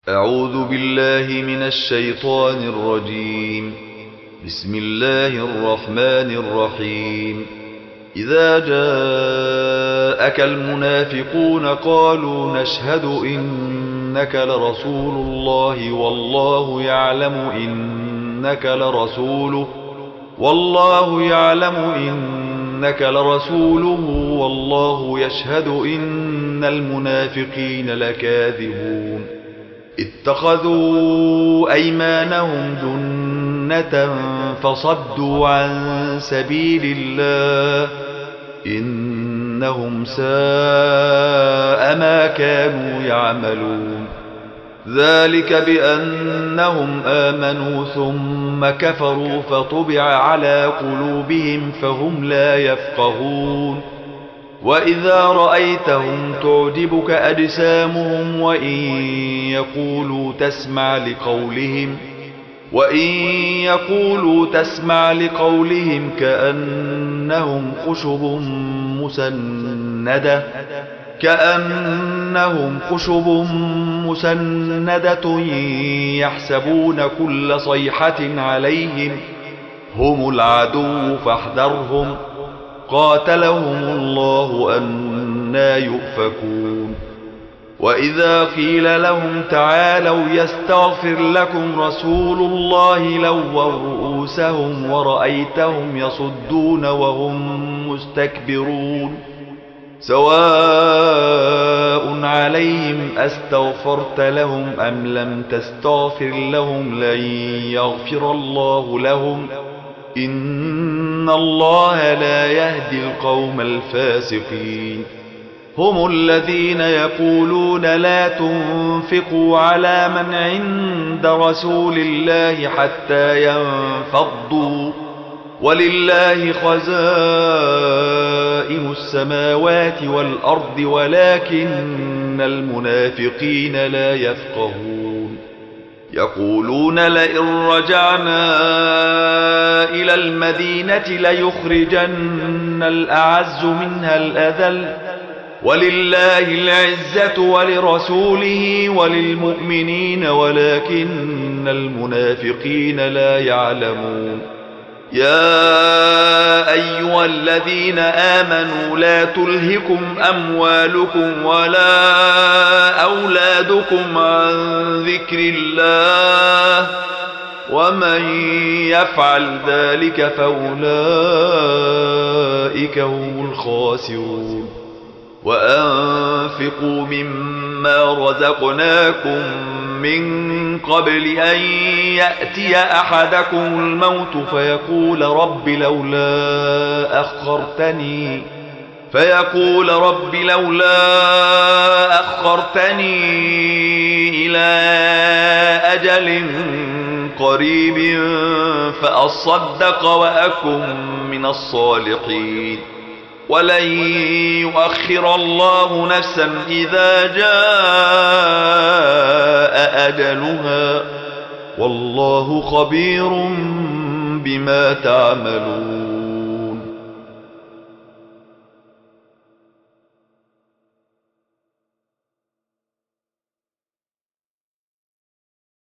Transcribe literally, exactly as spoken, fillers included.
أعوذ بالله من الشيطان الرجيم. بسم الله الرحمن الرحيم. إذا جاءك المنافقون قالوا نشهد إنك لرسول الله والله يعلم إنك لرسوله والله يعلم إنك لرسوله والله يشهد إن المنافقين لكاذبون. اتخذوا أيمانهم جنة فصدوا عن سبيل الله إنهم ساء ما كانوا يعملون. ذلك بأنهم آمنوا ثم كفروا فطبع على قلوبهم فهم لا يفقهون. وإذا رأيتهم تعجبك أجسامهم وإن يقولوا تسمع لقولهم وإن يقولوا تسمع لقولهم كأنهم خشب مسندة كأنهم خشب مسندة يحسبون كل صيحة عليهم هم العدو فاحذرهم قاتلهم الله أنى يؤفكون. وإذا قيل لهم تعالوا يستغفر لكم رسول الله لووا رؤوسهم ورأيتهم يصدون وهم مستكبرون. سواء عليهم أستغفرت لهم أم لم تستغفر لهم لن يغفر الله لهم إن الله لا يهدي القوم الفاسقين. هم الذين يقولون لا تنفقوا على من عند رسول الله حتى ينفضوا ولله خزائن السماوات والأرض ولكن المنافقين لا يفقهون. يقولون لئن رجعنا إلى المدينة ليخرجن الأعز منها الأذل ولله العزة ولرسوله وللمؤمنين ولكن المنافقين لا يعلمون. يا أيها الذين آمنوا لا تلهكم أموالكم ولا أولادكم عن ذكر الله ومن يفعل ذلك فأولئك هم الخاسرون. وأنفقوا مما رزقناكم من قبل أن يأتي أحدكم الموت فيقول رب لولا أخرتني فيقول رب لولا أخرتني إلى أجل قريب فأصدق وأكن من الصالحين ولن يؤخر الله نفسا إذا جاء أجلها والله خبير بما تعملون.